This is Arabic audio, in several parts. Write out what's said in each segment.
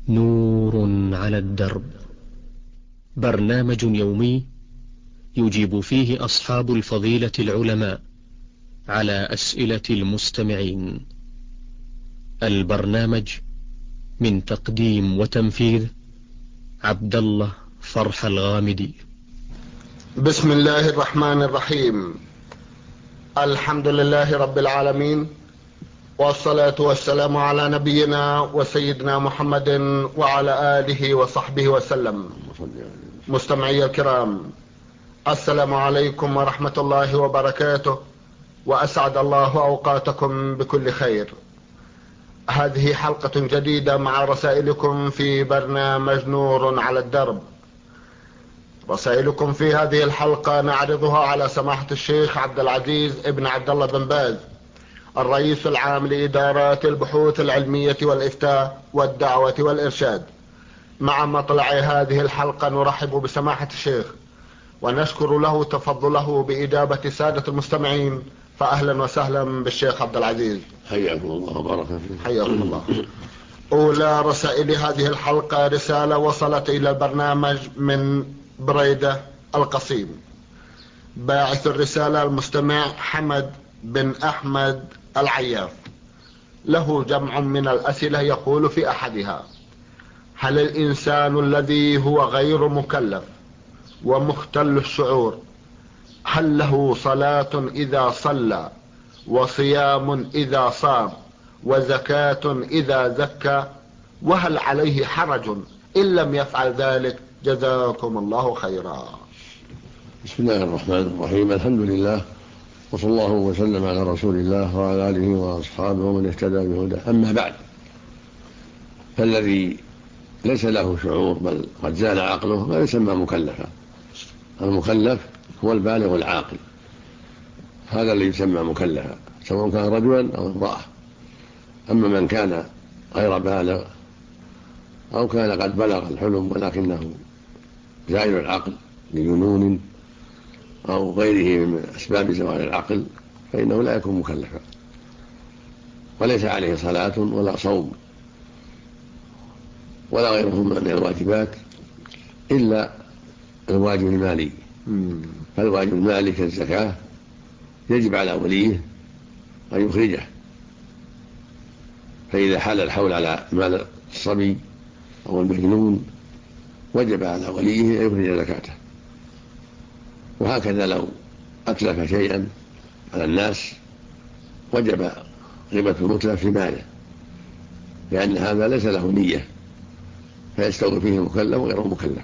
نور على الدرب، برنامج يومي يجيب فيه أصحاب الفضيلة العلماء على أسئلة المستمعين. البرنامج من تقديم وتنفيذ عبد الله فرح الغامدي. بسم الله الرحمن الرحيم. الحمد لله رب العالمين، والصلاة والسلام على نبينا وسيدنا محمد وعلى آله وصحبه وسلم. مستمعي الكرام، السلام عليكم ورحمة الله وبركاته، وأسعد الله أوقاتكم بكل خير. هذه حلقة جديدة مع رسائلكم في برنامج نور على الدرب. رسائلكم في هذه الحلقة نعرضها على سماحة الشيخ عبد العزيز ابن عبد الله بن باز، الرئيس العام لإدارات البحوث العلمية والإفتاء والدعوة والإرشاد. مع مطلع هذه الحلقة نرحب بسماحة الشيخ ونشكر له تفضله بإجابة سادة المستمعين، فأهلا وسهلا بالشيخ عبد العزيز. حياكم الله وبارك فيكم. حياكم الله. أولى رسائل هذه الحلقة رسالة وصلت إلى البرنامج من بريدة القصيم. باعث الرسالة المستمع حمد بن أحمد العياف، له جمع من الأسئلة. يقول في أحدها: هل الإنسان الذي هو غير مكلف ومختل الشعور هل له صلاة إذا صلى، وصيام إذا صام، وزكاة إذا زكى، وهل عليه حرج إن لم يفعل ذلك؟ جزاكم الله خيرا. بسم الله الرحمن الرحيم. الحمد لله، وصلى الله وسلم على رسول الله وعلى آله وأصحابه ومن اهتدى بهداه. أما بعد، فالذي ليس له شعور بل قد زال عقله ما يسمى مكلفا. المكلف هو البالغ العاقل، هذا اللي يسمى مكلفا، سواء كان رجلا أو امرأة. أما من كان غير بالغ أو كان قد بلغ الحلم ولكنه زائل العقل لجنون أو غيره من أسباب زوال العقل، فإنه لا يكون مكلفا، وليس عليه صلاة ولا صوم ولا غيرهما من الواجبات إلا الواجب المالي. فالواجب المالي كالزكاة يجب على وليه أن يخرجه، فإذا حال الحول على مال الصبي أو المجنون وجب على وليه أن يخرج زكاته. وهكذا لو أتلف شيئا على الناس وجب قيمة المتلف في ماله، لأن هذا ليس له نية، فيستوي فيه مكلف وغير مكلف.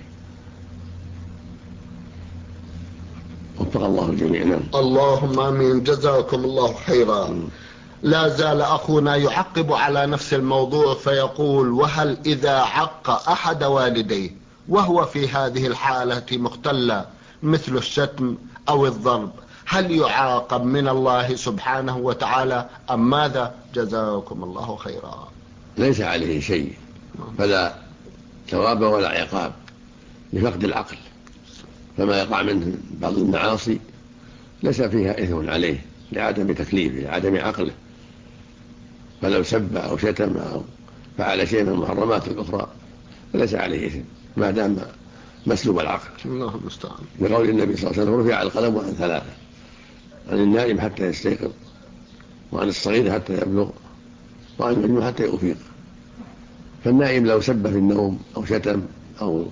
وفق الله جميعا. اللهم آمين. جزاكم الله خيرا. لا زال أخونا يعقب على نفس الموضوع فيقول: وهل إذا عق أحد والديه وهو في هذه الحالة مختلة مثل الشتم أو الضرب، هل يعاقب من الله سبحانه وتعالى أم ماذا؟ جزاكم الله خيرا. ليس عليه شيء، فلا ثواب ولا عقاب لفقد العقل، فما يقع منه بعض المعاصي ليس فيها إثم عليه لعدم تكليفه لعدم عقله، فلو سب أو شتم أو فعل شيء من المحرمات الأخرى فليس عليه إثم ما دام مسلوب العقل. الله المستعان. لقول النبي صلى الله عليه وسلم: رفع القلم عن ثلاثة: عن النائم حتى يستيقظ، وعن الصغير حتى يبلغ، وعن المجنون حتى يفيق. فالنائم لو سب في النوم أو شتم أو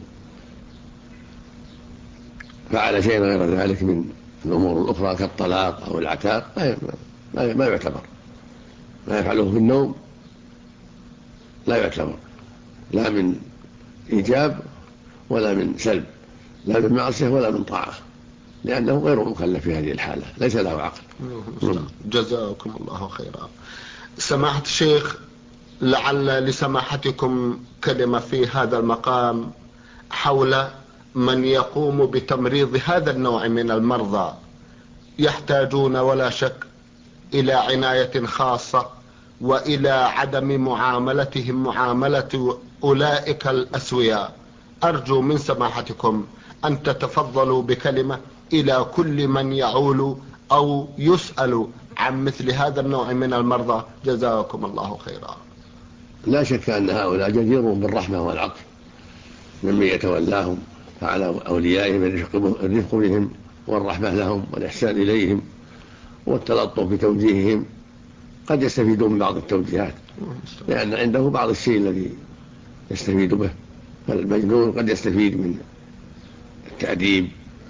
فعل شيئا غير ذلك من الأمور الأخرى كالطلاق أو العتاق ما يعتبر. ما يفعله في النوم لا يعتبر، لا من إيجاب ولا من سلب، لا من معصية ولا من طاعة، لأنه غير مكلف في هذه الحالة، ليس له عقل. جزاكم الله خيرا. سماحة الشيخ، لعل لسماحتكم كلمة في هذا المقام حول من يقوم بتمريض هذا النوع من المرضى، يحتاجون ولا شك إلى عناية خاصة وإلى عدم معاملتهم معاملة أولئك الأسوياء. أرجو من سماحتكم أن تتفضلوا بكلمة إلى كل من يعول أو يسأل عن مثل هذا النوع من المرضى. جزاكم الله خيرا. لا شك أن هؤلاء جديرون بالرحمة والعطف ممن يتولاهم، فعلى أوليائهم الرفق بهم والرحمة لهم والإحسان إليهم والتلطف بتوجيههم. قد يستفيدون من بعض التوجيهات لأن عنده بعض الشيء الذي يستفيد به، فالمجنون قد يستفيد من التأديب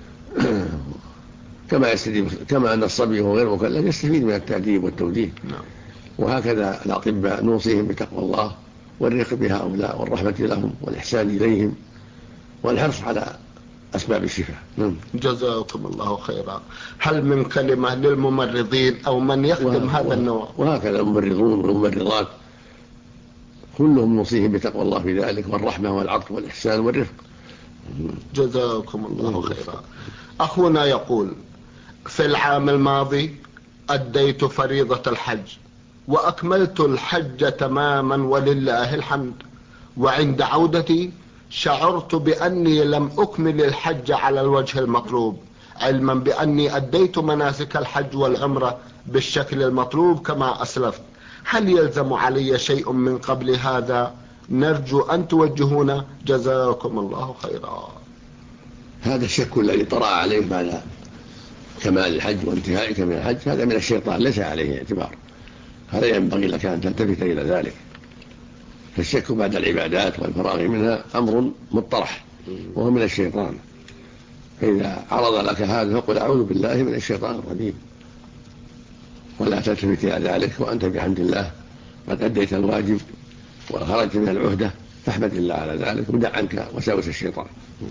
كما أن الصبي وهو غير مكلف يستفيد من التأديب والتوجيه. وهكذا الأطباء نوصيهم بتقوى الله والرفق بهؤلاء والرحمة لهم والإحسان إليهم والحرص على أسباب الشفاء. جزاكم الله خيرا. هل من كلمة للممرضين أو من يخدم هذا النوع؟ وهكذا الممرضون والممرضات كلهم نوصيهم بتقوى الله في ذلك والرحمة والعطف والإحسان والرفق. جزاكم الله خيرا. أخونا يقول: في العام الماضي أديت فريضة الحج وأكملت الحج تماما ولله الحمد، وعند عودتي شعرت بأني لم أكمل الحج على الوجه المطلوب، علما بأني أديت مناسك الحج والعمرة بالشكل المطلوب كما أسلفت. هل يلزم علي شيء من قبل هذا؟ نرجو أن توجهونا جزاكم الله خيرا. هذا الشك الذي طرأ عليه بعد كمال الحج وانتهائك من الحج هذا من الشيطان، ليس عليه اعتبار. هذا ينبغي لك أن تلتفت إلى ذلك. فالشك بعد العبادات والفراغ منها أمر مطرح وهو من الشيطان، فإذا عرض لك هذا فقل أعوذ بالله من الشيطان الرجيم، ولا تلتفت إلى ذلك وأنت بحمد الله قد أديت الواجب وخرجت من العهدة، فاحمد الله على ذلك ودع عنك وساوس الشيطان.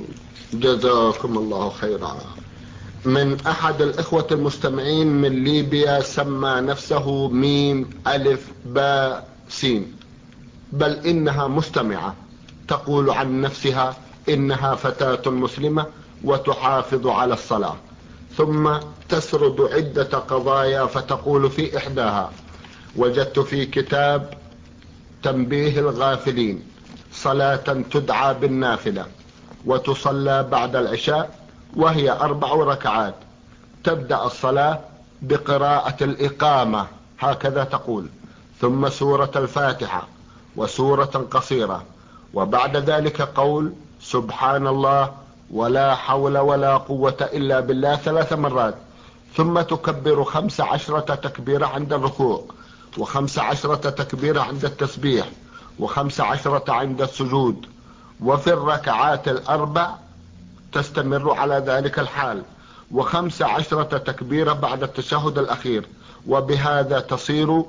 جزاكم الله خيرا. من أحد الإخوة المستمعين من ليبيا سمى نفسه ميم ألف باء سين، بل إنها مستمعة، تقول عن نفسها إنها فتاة مسلمة وتحافظ على الصلاة، ثم تسرد عدة قضايا فتقول في إحداها: وجدت في كتاب تنبيه الغافلين صلاة تدعى بالنافلة وتصلى بعد العشاء، وهي 4 ركعات، تبدأ الصلاة بقراءة الإقامة هكذا تقول، ثم سورة الفاتحة وسورة قصيرة، وبعد ذلك قول سبحان الله ولا حول ولا قوة إلا بالله 3 مرات، ثم تكبر 15 تكبيرة عند الركوع، و15 تكبيرة عند التسبيح، و15 عند السجود، وفي الركعات ال4 تستمر على ذلك الحال، و15 تكبيرة بعد التشهد الأخير، وبهذا تصير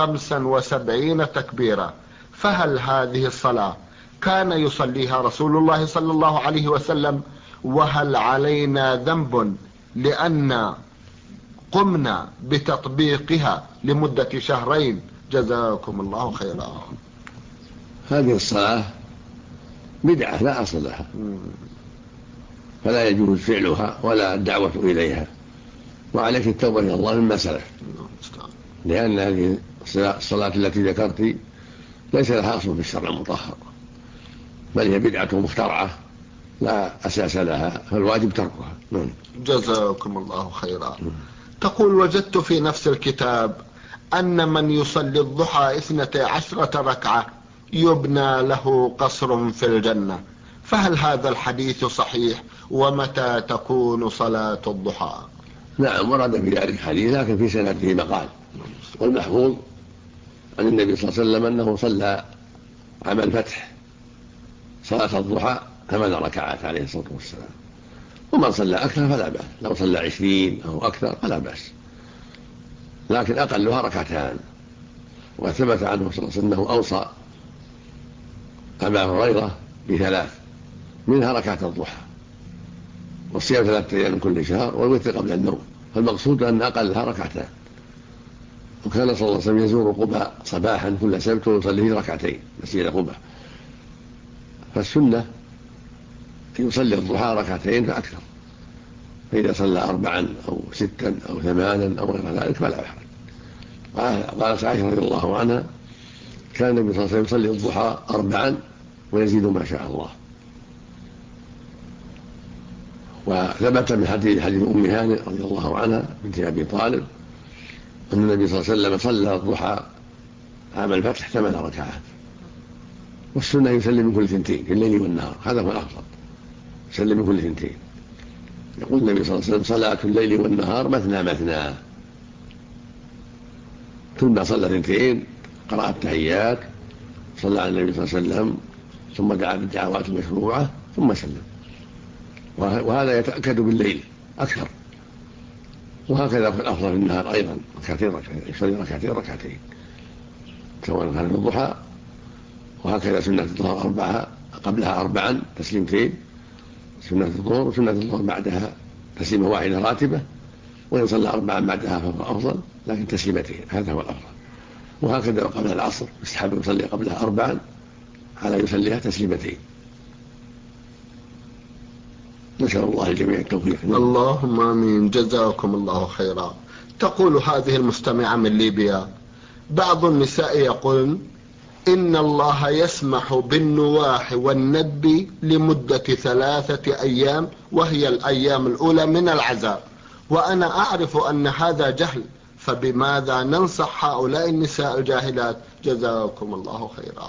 75 تكبيرة. فهل هذه الصلاة كان يصليها رسول الله صلى الله عليه وسلم؟ وهل علينا ذنب لأن قمنا بتطبيقها لمدة 2 شهرين؟ جزاكم الله خيرا. هذه الصلاة بدعة لا أصل لها، فلا يجوز فعلها ولا الدعوة إليها، وعليك التوبة إلى الله مما سلف، لأن هذه الصلاة التي ذكرت ليس لها أصل في الشرع المطهر، بل هي بدعة مخترعة لا أساس لها، فالواجب تركها. جزاكم الله خيرا. تقول: وجدت في نفس الكتاب أن من يصلي الضحى 12 ركعة يبنى له قصر في الجنة، فهل هذا الحديث صحيح؟ ومتى تكون صلاة الضحى؟ نعم، ورد في ذلك حديث لكن في سنده مقال، والمحفوظ عن النبي صلى الله عليه وسلم أنه صلى عام الفتح صلاة الضحى 8 ركعات عليه الصلاة والسلام، ومن صلى أكثر فلا بأس، لو صلى 20 أو أكثر فلا بأس، لكن أقلها 2 ركعات. وثبت عنه صلى الله عليه وسلم أنه أوصى أبا هريرة ب3 منها ركعة الضحى، والصيام 3 أيام من كل شهر، والوتر قبل النوم، فالمقصود أن أقلها 2 ركعات. وكان صلى الله عليه وسلم يزور قباء صباحا كل سبت ويصلي فيه 2 ركعتين مسجد قباء، فالسنة أن يصلي الضحى 2 ركعتين فأكثر، فإذا صلى 4 أو 6 أو 8 أو غير ذلك فلا يحرج. قالت عائشة رضي الله عنها: كان النبي صلى الله عليه وسلم يصلي الضحى 4 ويزيد ما شاء الله. وثبت من حديث أم هانئ رضي الله عنها بنت أبي طالب أن النبي صلى الله عليه وسلم صلى الضحى عام الفتح 8 ركعات، والسنة يسلم من كل 2 في الليل والنهار، هذا هو الأفضل، يسلم من كل 2. يقول النبي صلى الله عليه وسلم: صلاة الليل والنهار مثنى مثنى. ثم صلى 2 قرأ التحيات، صلى على النبي صلى الله عليه وسلم، ثم دعا بالدعوات المشروعة ثم سلم. وهذا يتأكد بالليل أكثر، وهكذا في الأفضل في النهار أيضا، يصلي ركعتين سواء كان في الضحى، وهكذا سنة الظهر قبلها 4 تسليمتين، سنة الظهر، وسنة الظهر بعدها تسليمة واحدة راتبة، وإن صلى 4 بعدها فهو أفضل، لكن تسليمتين هذا هو الأفضل. وهكذا قبل العصر يستحب يصلي قبلها 4 على يصليها تسليمتين. نسأل الله الجميع التوفيق. اللهم آمين. جزاكم الله خيرا. تقول هذه المستمعة من ليبيا: بعض النساء يقول إن الله يسمح بالنواح والندب لمدة 3 أيام، وهي الأيام الأولى من العذاب، وأنا أعرف أن هذا جهل، فبماذا ننصح هؤلاء النساء الجاهلات؟ جزاكم الله خيرا.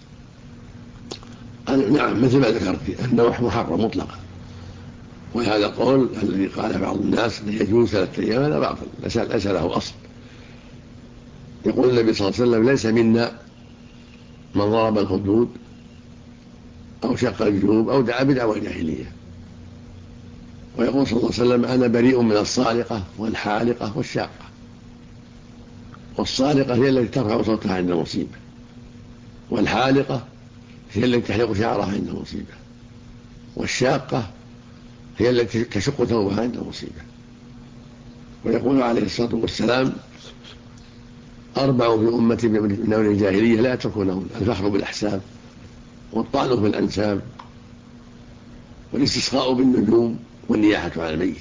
نعم، مثل ما ذكرت، النوح محرم مطلقا، وهذا القول الذي قال بعض الناس يجوز 3 أيام هذا باطل، ليس له أصل. يقول النبي صلى الله عليه وسلم: ليس منا من ضرب الخدود أو شق الجيوب أو دعا بدعوى الجاهلية. ويقول صلى الله عليه وسلم: أنا بريء من الصالقة والحالقة والشاقة. والصالقة هي التي ترفع صوتها عند المصيبة، والحالقة هي التي تحلق شعرها عند المصيبة، والشاقة هي التي تشق ثوبها عند المصيبة. ويقول عليه الصلاة والسلام: 4 في أمتي من أمر الجاهلية لا يتركونهن: الفخر بالأحساب، والطعن في الأنساب، والاستسقاء بالنجوم، والنياحة على الميت.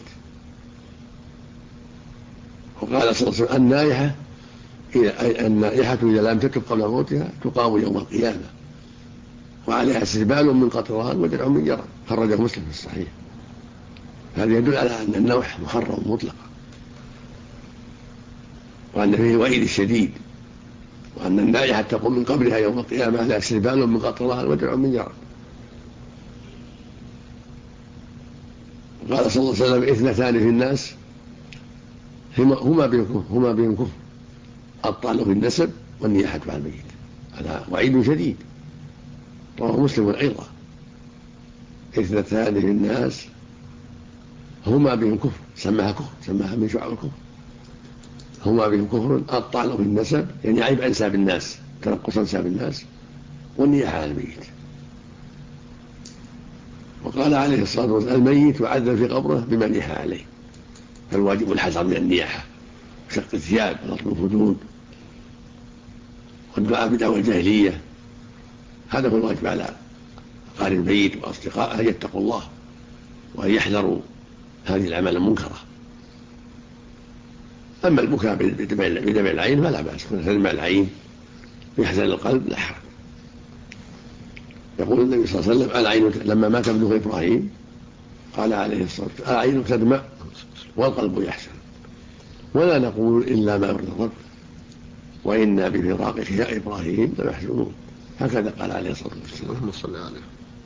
وقال صلى الله عليه وسلم: النائحة إذا لم تتب قبل موتها تقام يوم القيامة، وعليها سربال من قطران ودرع من جرى. خرجه مسلم في الصحيح. هذا يدل على أن النوح محرم مطلقا، وأن فيه وعيد الشديد، وأن النائحة تقوم من قبرها يوم القيامة على سربال من قطران ودرع من جرى. وقال صلى الله عليه وسلم: 2 في الناس هما بهم كفر: الطعن في النسب والنياحة على الميت. هذا وعيد شديد، رواه مسلم أيضا. 2 في الناس هما بهم كفر، سماها من شعب الكفر. هما بهم كفر: الطعن في النسب، يعني عيب أنساب الناس، تنقص أنساب الناس، والنياحة على الميت. وقال عليه الصلاة والسلام: الميت يعذب في قبره بما نيح عليه. فالواجب الحذر من النياحة، شق الثياب، ونطق الخدود، والدعاء بدعوى الجاهلية. هذا هو الواجب على أقارب الميت وأصدقائه، أن يتقوا الله وأن يحذروا هذه الأعمال المنكرة. أما البكاء بدمع العين فلا بأس، دمع العين يحزن القلب لا حرج. يقول النبي صلى الله عليه وسلم: العين لما مات ابنه إبراهيم قال عليه الصلاة والسلام: العين تدمع والقلب يحزن، ولا نقول إلا ما يرضي الرب، وإنا بفراقك يا إبراهيم لمحزونون. هكذا قال عليه الصلاة والسلام. اللهم صل عليه.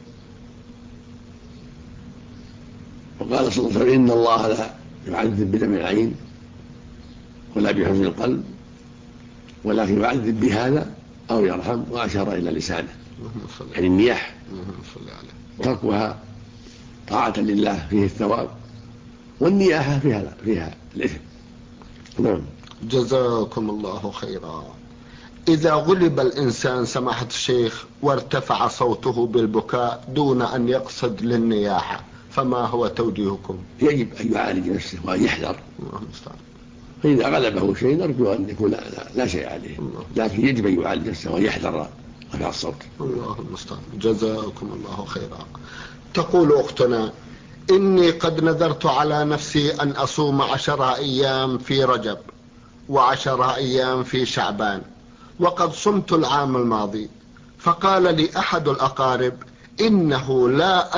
وقال صلى الله عليه وسلم: إن الله لا يعذب بدمع العين ولا بحزن القلب، ولكن يعذب بهذا أو يرحم. وأشار إلى لسانه، يعني النياح تركها طاعة لله فيه الثواب، والنياحة فيها الإثم. نعم. جزاكم الله خيرا. إذا غلب الإنسان سماحة الشيخ وارتفع صوته بالبكاء دون أن يقصد للنياحة، فما هو توجيهكم؟ يجب أن يعالج نفسه وأن يحذر. فإذا غلبه شيء نرجو أن يكون لا شيء عليه، لكن يجب أن يعالج نفسه وأن يحذر رفع الصوت. الله المستعان. جزاكم الله خيرا. تقول أختنا: إني قد نذرت على نفسي أن أصوم 10 أيام في رجب و10 أيام في شعبان، وقد صمت العام الماضي، فقال لي أحد الأقارب إنه لا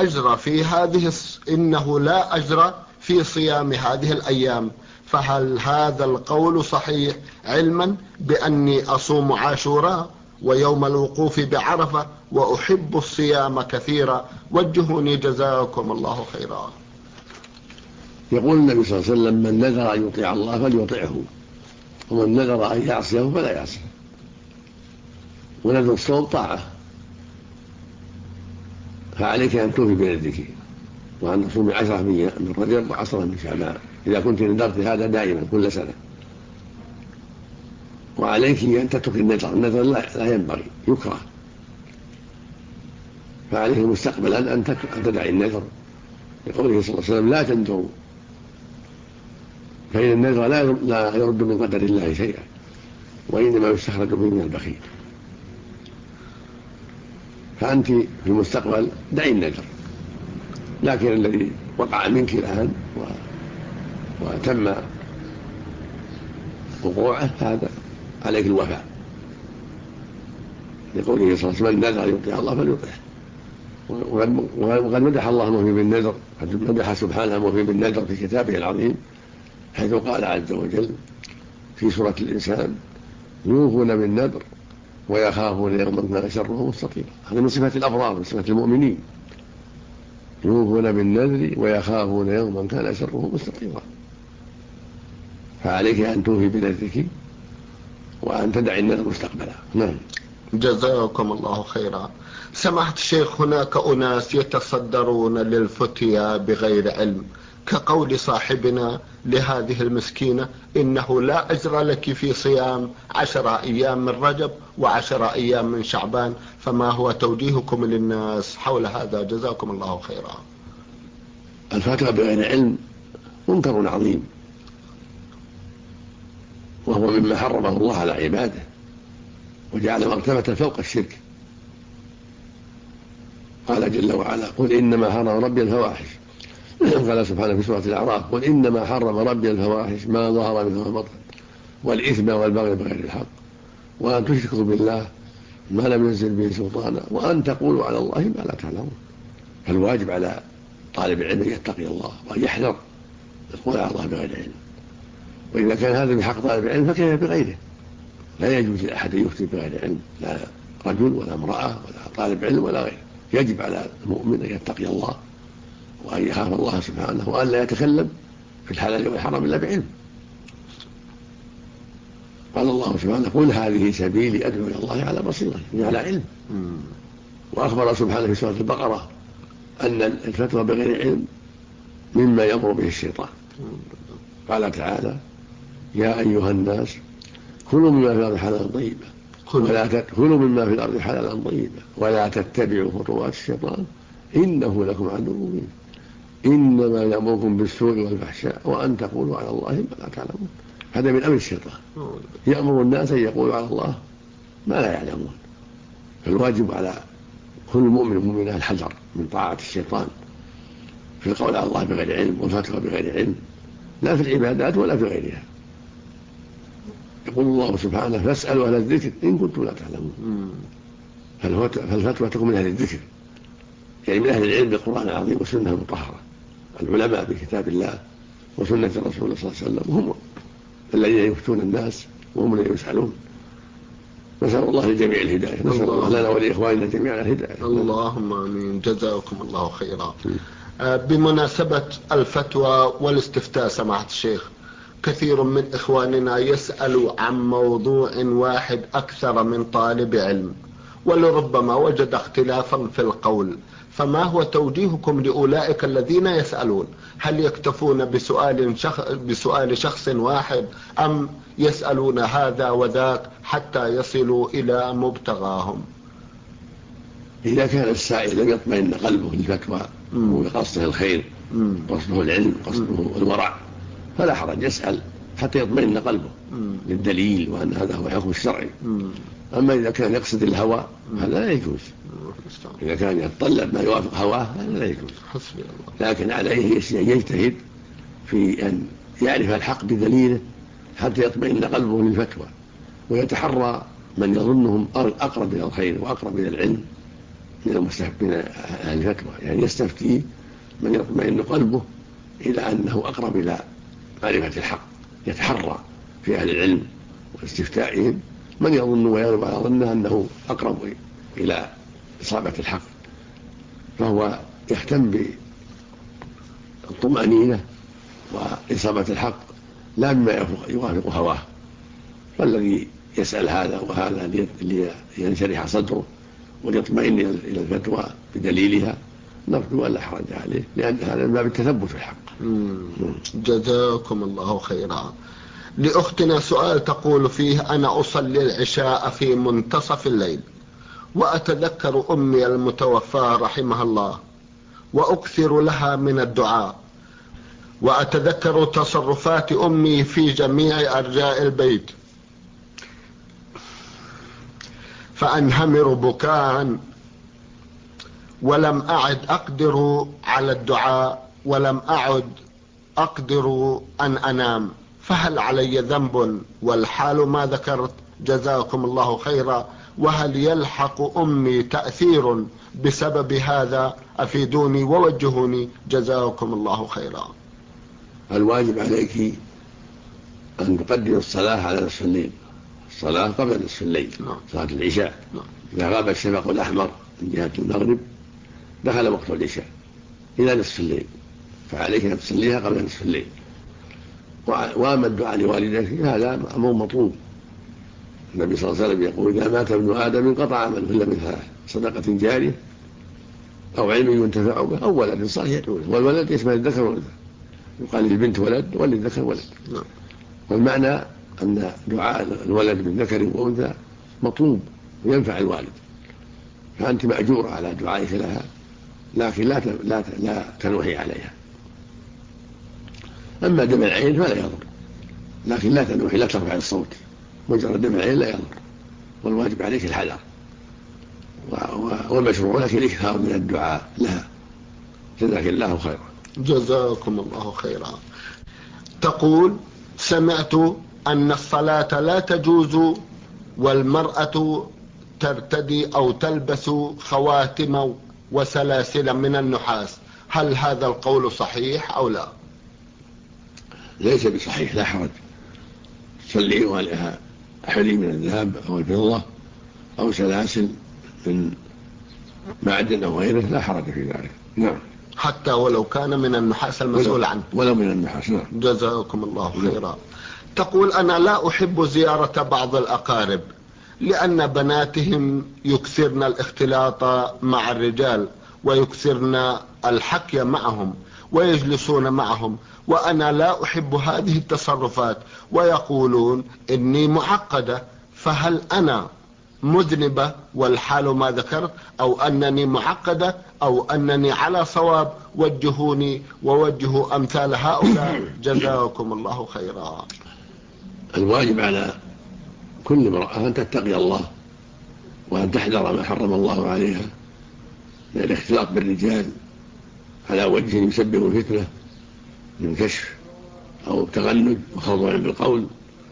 أجر في صيام هذه الأيام، فهل هذا القول صحيح، علما بأني أصوم عاشوراء ويوم الوقوف بعرفة، وأحب الصيام كثيرا. وجهوني جزاكم الله خيرا. يقول النبي صلى الله عليه وسلم: من نذر أن يطيع الله فليطيعه، ومن نذر أن يعصيه فلا يعصيه. ونذر الصوم طاعة، فعليك أن توفي بنذرك، وأن تصومي 10 من رجب و10 من شعبان إذا كنت نذرت هذا دائما كل سنة. وعليك أن تترك النذر، النذر لا ينبغي، يكره، فعليك مستقبلا أن تدعي النذر، لقوله صلى الله عليه وسلم: لا تنذروا فإن النذر لا يرد من قدر الله شيئا، وإنما يستخرج به من البخيل. فأنت في المستقبل دعي النذر، لكن الذي وقع منك الآن وتم وقوعه هذا عليك الوفاء، لقوله صلى الله عليه وسلم: من نذر أن يطيع الله فليطيعه. وقد مدح الله الموفي بالنذر، قد مدح سبحانه الموفي بالنذر في كتابه العظيم، حيث قال عز وجل في سورة الإنسان: يوفون بالنذر ويخافون يوما كان شره مستطيرا. هذا من صفة الأبرار، من صفة المؤمنين، يوفون بالنذر ويخافون يوما كان شره مستطيرا. فعليك أن توفي بنذرك وأن تدعي النذر مستقبلا. نعم. جزاكم الله خيرا. سماحة الشيخ، هناك أناس يتصدرون للفتيا بغير علم، كقول صاحبنا لهذه المسكينة: إنه لا أجر لك في صيام 10 أيام من رجب و10 أيام من شعبان. فما هو توجيهكم للناس حول هذا؟ جزاكم الله خيرا. الفتوى بغير علم منكر عظيم، وهو مما حرمه الله على عباده وجعل مرتبة فوق الشرك. قال جل وعلا: قل إنما حرم ربي الفواحش. قال سبحانه في سورة الأعراف: قل إنما حرم ربي الفواحش ما ظهر منها وما بطن والإثم والبغي بغير الحق وأن تشركوا بالله ما لم ينزل به سلطانا وأن تقولوا على الله ما لا تعلمون. فالواجب على طالب العلم أن يتقي الله وأن يحذر القول على الله بغير علم. وإذا كان هذا بحق طالب العلم فكيف بغيره؟ لا يجوز لأحد يفتي بغير علم، لا رجل ولا امرأة ولا طالب علم ولا غيره. يجب على المؤمن أن يتقي الله وأن يخاف الله سبحانه، وأن لا يتكلم في الحلال والحرام إلا بعلم. قال الله سبحانه: قل هذه سبيلي أدعو إلى الله على بصيرة، يعني على علم. وأخبر سبحانه في سورة البقرة أن الفتوى بغير علم مما يأمر به الشيطان. قال تعالى: يا أيها الناس كلوا مما في الأرض حلالا طيبا كلوا مما في الأرض حلالا طيبا ولا تتبعوا خطوات الشيطان إنه لكم عدو مبين إنما يأمركم بالسوء والفحشاء وأن تقولوا على الله ما لا تعلمون. هذا من أمر الشيطان، يأمر الناس أن يقولوا على الله ما لا يعلمون. فالواجب على كل مؤمن ومؤمنة الحذر من طاعة الشيطان في القول على الله بغير علم والفتوى بغير علم، لا في العبادات ولا في غيرها. يقول الله سبحانه: فاسألوا أهل الذكر إن كنتم لا تعلمون. فالفتوى تكون من أهل الذكر، يعني من أهل العلم بالقرآن العظيم والسنة المطهرة. العلماء بكتاب الله وسنة الرسول صلى الله عليه وسلم هم الذين يفتون الناس وهم الذين يسألون. نسأل الله للجميع الهداية، نسأل الله لنا ولإخواننا جميعا الهداية. اللهم آمين. جزاكم الله خيرا. بمناسبة الفتوى والاستفتاء سماحة الشيخ، كثير من إخواننا يسأل عن موضوع واحد أكثر من طالب علم، ولربما وجد اختلافا في القول. فما هو توجيهكم لأولئك الذين يسألون؟ هل يكتفون بسؤال شخص واحد أم يسألون هذا وذاك حتى يصلوا إلى مبتغاهم؟ إذا كان السائل لم يطمئن قلبه للفتوى وقصده الخير، قصده العلم، قصده الورع، فلا حرج، يسأل حتى يطمئن قلبه للدليل وأن هذا هو الحكم الشرعي. أما إذا كان يقصد الهوى هذا لا يجوز. إذا كان يتطلب ما يوافق هواه هذا لا يجوز. لكن عليه أن يجتهد في أن يعرف الحق بدليله حتى يطمئن قلبه للفتوى، ويتحرى من يظنهم أقرب إلى الخير وأقرب إلى العلم من أهل الفتوى، يعني يستفتيه من يطمئن قلبه إلى أنه أقرب إلى معرفة الحق، يتحرى في أهل العلم واستفتائهم من يظن ويغلب على ظنه أنه أقرب إلى إصابة الحق، فهو يهتم بالطمأنينة وإصابة الحق لا بما يوافق هواه. فالذي يسأل هذا وهذا لينشرح صدره وليطمئن إلى الفتوى بدليلها نرجو أن لا حرج عليه، لأن هذا من باب التثبت في الحق. جزاكم الله خيرا. لأختنا سؤال تقول فيه: أنا أصلي العشاء في منتصف الليل وأتذكر أمي المتوفاة رحمها الله وأكثر لها من الدعاء، وأتذكر تصرفات أمي في جميع أرجاء البيت فأنهمر بكاء، ولم أعد أقدر على الدعاء ولم أعد أقدر أن أنام، فهل علي ذنب والحال ما ذكرت؟ جزاكم الله خيرا. وهل يلحق أمي تأثير بسبب هذا؟ أفيدوني ووجهوني جزاكم الله خيرا. الواجب عليك أن تقدر الصلاة على نصف الليل، الصلاة قبل نصف الليل، صلاة العشاء. إذا غاب الشفق الأحمر من جهة المغرب دخل وقت العشاء إلى نصف الليل، فعليك أن تصليها قبل نصف الليل. وأما الدعاء لوالدتك هذا أمر مطلوب. النبي صلى الله عليه وسلم يقول: إذا مات ابن آدم انقطع عمله إلا من ثلاث: صدقة جارية أو علم ينتفع به أو ولد صالح يدعو له. والولد يشمل الذكر والأنثى، يقال للبنت ولد وللذكر ولد. والمعنى أن دعاء الولد بالذكر وأنثى مطلوب وينفع الوالد، فأنت مأجورة على دعائك لها، لكن لا تنوحي عليها. أما دمع العين فلا يضر، لكن لا تنوحي، لا ترفع الصوت، مجرد دمع العين لا يضر، والواجب عليك الحذر. والمشروع لك الإكثار من الدعاء لها. جزاك الله خيرا. جزاكم الله خيرا. تقول: سمعت أن الصلاة لا تجوز والمرأة ترتدي أو تلبس خواتم وسلاسل من النحاس، هل هذا القول صحيح أو لا؟ ليس بصحيح، لا حرج. تصلي ولها حلي من الذهب أو الفضة أو سلاسل من معدن أو غيره، لا حرج في ذلك. نعم، حتى ولو كان من النحاس المسؤول عنه. ولو من النحاس. نعم. جزاكم الله خيرا. تقول: أنا لا أحب زيارة بعض الأقارب لأن بناتهم يكثرن الاختلاط مع الرجال ويكثرن الحكي معهم ويجلسون معهم، وأنا لا أحب هذه التصرفات، ويقولون إني معقدة، فهل أنا مذنبة والحال ما ذكرت، أو أنني معقدة، أو أنني على صواب؟ وجهوني ووجهوا أمثال هؤلاء جزاكم الله خيرا. الواجب على كل امرأة أن تتقي الله وأن تحذر ما حرم الله عليها من الاختلاط بالرجال على وجه يسبب الفتنة من كشف أو تغنج وخضوع بالقول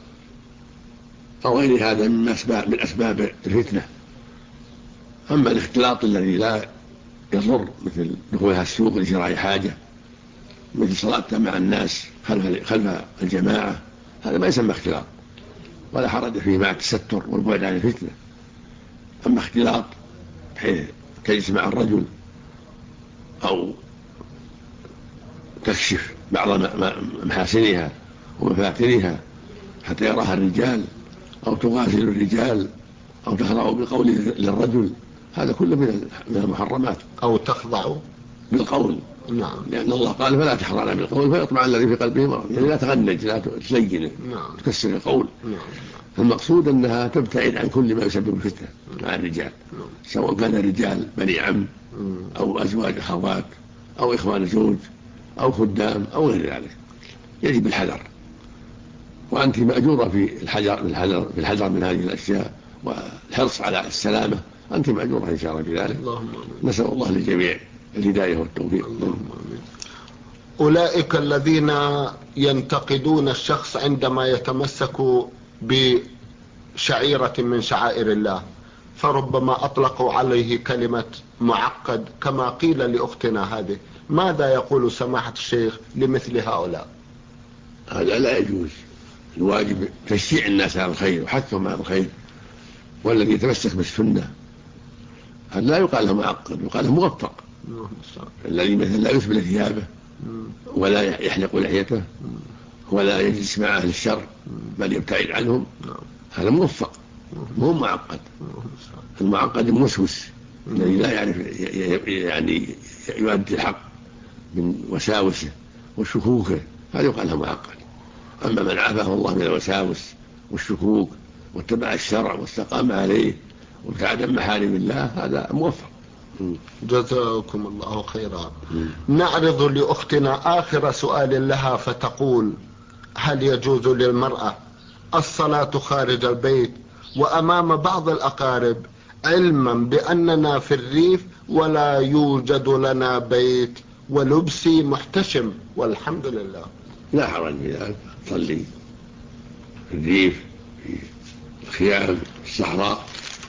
أو غير هذا من أسباب الفتنة. أما الاختلاط الذي لا يضر مثل دخولها السوق لشراء حاجة، مثل صلاتها مع الناس خلف الجماعة، هذا ما يسمى اختلاط ولا حرج فيه مع التستر والبعد عن الفتنة. أما اختلاط بحيث تجلس مع الرجل أو تكشف بعض محاسنها ومفاتنها حتى يراها الرجال، أو تغازل الرجال، أو تخضع بالقول للرجل، هذا كله من المحرمات. أو تخضع بالقول. نعم، لأن الله قال: فلا تخضعن بالقول فيطمع الذي في قلبه مرض. يعني لا تغنج، لا تسيّن، تكسر القول. المقصود أنها تبتعد عن كل ما يسبب الفتنة مع الرجال، سواء كان الرجال بني عم أو أزواج أخوات أو إخوان زوج أو خدام أو غير ذلك. يجب الحذر، وأنت مأجورة في الحذر من هذه الأشياء والحرص على السلامة. أنت مأجورة إن شاء الله بذلك. نسأل الله للجميع الهداية والتوفيق. أولئك الذين ينتقدون الشخص عندما يتمسك بشعيرة من شعائر الله، فربما أطلقوا عليه كلمة معقد كما قيل لأختنا هذه، ماذا يقول سماحة الشيخ لمثل هؤلاء؟ هذا لا يجوز. الواجب تشجيع الناس على الخير وحثهم على الخير والذي يتمسك بالسنة هذا لا يقال له معقد، يقال له موفق. الذي مثلا لا يسبل ثيابه ولا يحلق لحيته ولا يجلس مع أهل الشر بل يبتعد عنهم، هذا موفق مو معقد. المعقد الموسوس الذي لا يعرف يعني يؤدي الحق من وساوسه وشكوكه، هذا يقال له معقد. أما من عافاه الله من الوساوس والشكوك واتبع الشرع واستقام عليه وابتعد عن محارم الله، هذا موفق. جزاكم الله خيرا. نعرض لأختنا آخر سؤال لها فتقول: هل يجوز للمرأة الصلاة خارج البيت وأمام بعض الأقارب، علما بأننا في الريف ولا يوجد لنا بيت ولبسي محتشم والحمد لله؟ لا حرج في ذلك، تصلي في الريف في الخيام في الصحراء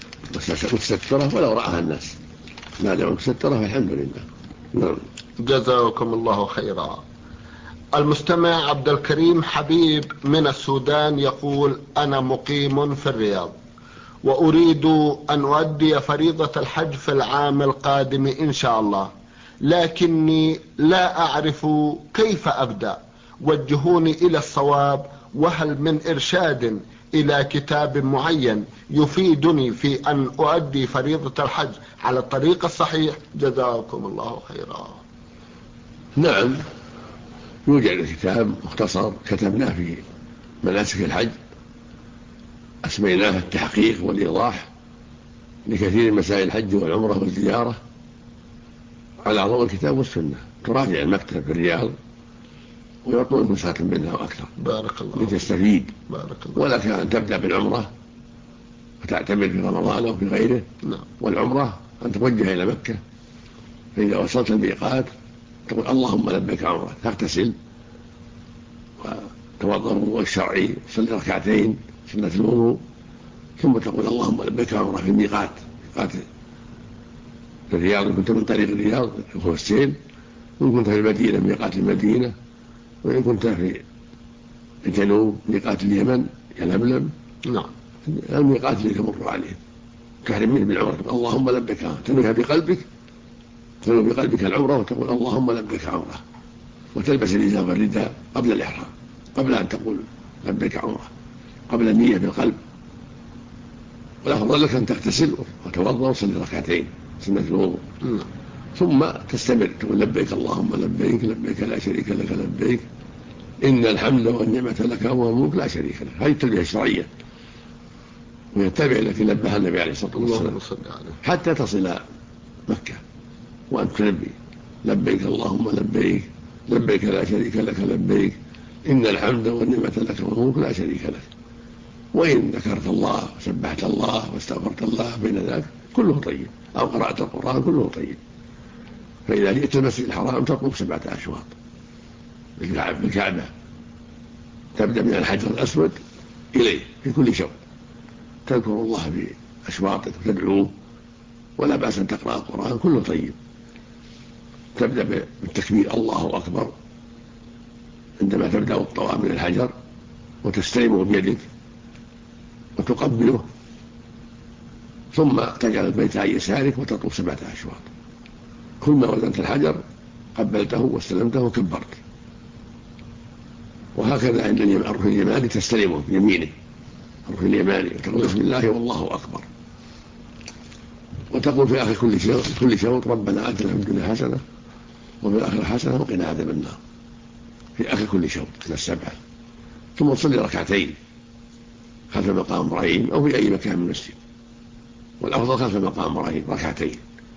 مستترة ولو رآها الناس، ما دام مستترة فالحمد لله. نعم. جزاكم الله خيرا. المستمع عبد الكريم حبيب من السودان يقول: أنا مقيم في الرياض وأريد أن أؤدي فريضة الحج في العام القادم إن شاء الله، لكني لا أعرف كيف أبدأ، وجهوني إلى الصواب، وهل من إرشاد إلى كتاب معين يفيدني في أن أؤدي فريضة الحج على الطريق الصحيح؟ جزاكم الله خيرا. نعم، يوجد كتاب مختصر كتبناه في مناسك الحج أسميناه التحقيق والإيضاح لكثير من مسائل الحج والعمرة والزيارة على ضوء الكتاب والسنة. تراجع المكتب في الرياض ويعطونك نسخة منها وأكثر. بارك الله لتستفيد. بارك الله. ولك أن تبدأ بالعمرة وتعتمر في رمضان أو في غيره. نعم. والعمرة أن توجه إلى مكة، فإذا وصلت الميقات تقول اللهم لبيك عمرة، تغتسل وتوضأ الوضوء الشرعي، تصلي ركعتين سنة الوضوء، ثم تقول اللهم لبيك عمرة في الميقات، ميقات الرياض إن كنت من طريق الرياض هو السيل، وإن كنت في المدينة ميقات المدينة، وإن كنت في الجنوب ميقات اليمن يلملم. نعم. الميقات اللي تمر عليه تحرم منه بالعمرة، اللهم لبيك، تنويها بقلبك، تنوي بقلبك العمرة وتقول اللهم لبيك عمرة، وتلبس الإزار والرداء قبل الإحرام، قبل أن تقول لبيك عمرة، قبل النية بالقلب. والأفضل لك أن تغتسل وتوضأ وتصلي ركعتين سنة الوضوء، ثم تستمر تقول لبيك اللهم لبيك، لبيك لا شريك لك لبيك، إن الحمد والنعمة لك والملك لا شريك لك. هذه التلبية الشرعية، ويتبع التي نبه النبي عليه الصلاة والسلام حتى تصل مكة وأنت تلبي لبيك اللهم لبيك، لبيك لا شريك لك لبيك، إن الحمد والنعمة لك والملك لا شريك لك. وإن ذكرت الله وسبحت الله واستغفرت الله بين ذلك كله طيب، أو قرأت القرآن كله طيب. فإذا جئت المسجد الحرام تطوف 7 أشواط بالكعبة، تبدأ من الحجر الأسود إليه في كل شوط، تذكر الله بأشواطك وتدعوه، ولا بأس أن تقرأ القرآن كله طيب. تبدأ بالتكبير الله أكبر عندما تبدأ الطواف من الحجر، وتستلمه بيدك وتقبله، ثم تجعل البيت عن يسارك وتطوف 7 أشواط. كل ما وزنت الحجر قبلته واستلمته وكبرت. وهكذا عند الركن اليماني تستلمه بيمينه، الركن اليماني، وتقول بسم الله والله أكبر، وتقول في آخر كل شوط ربنا آتنا في الدنيا حسنة وفي الآخرة حسنة وقنا عذاب النار، في آخر كل شوط من 7. ثم تصلي ركعتين خلف مقام إبراهيم أو في أي مكان من المسجد، والأفضل خلف مقام إبراهيم ركعتين،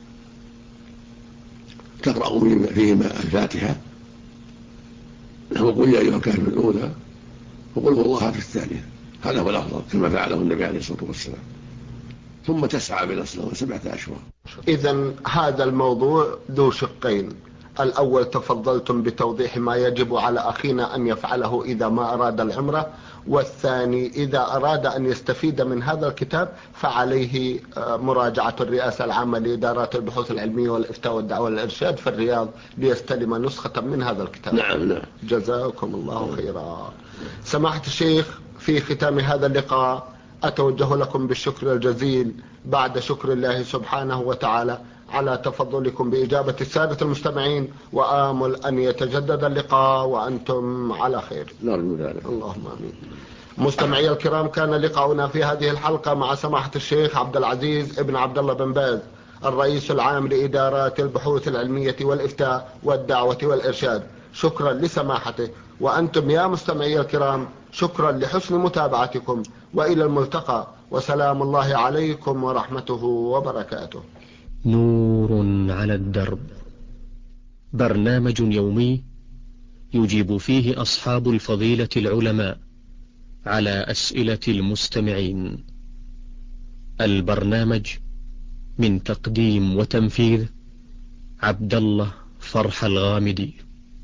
تقرأ فيهما الفاتحة وقل يا أيها الكافرون الأولى وقل هو الله في الثانية، هذا هو الأفضل كما فعله النبي عليه الصلاة والسلام. ثم تسعى بالأصل 7 أشواط. إذن هذا الموضوع ذو شقين: الأول تفضلتم بتوضيح ما يجب على أخينا أن يفعله إذا ما أراد العمرة، والثاني إذا أراد أن يستفيد من هذا الكتاب فعليه مراجعة الرئاسة العامة لإدارات البحوث العلمية والإفتاء والدعوة والإرشاد في الرياض ليستلم نسخة من هذا الكتاب. نعم. جزاكم الله خيرا. سماحة الشيخ، في ختام هذا اللقاء أتوجه لكم بالشكر الجزيل بعد شكر الله سبحانه وتعالى على تفضلكم بإجابة السادة المستمعين، وآمل أن يتجدد اللقاء وأنتم على خير. نرجو ذلك. اللهم آمين. مستمعي الكرام، كان لقاؤنا في هذه الحلقة مع سماحة الشيخ عبد العزيز ابن عبد الله بن باز، الرئيس العام لإدارات البحوث العلمية والإفتاء والدعوة والإرشاد. شكرا لسماحته، وأنتم يا مستمعي الكرام شكرا لحسن متابعتكم، وإلى الملتقى، وسلام الله عليكم ورحمته وبركاته. نور على الدرب، برنامج يومي يجيب فيه أصحاب الفضيلة العلماء على أسئلة المستمعين. البرنامج من تقديم وتنفيذ عبد الله فرح الغامدي.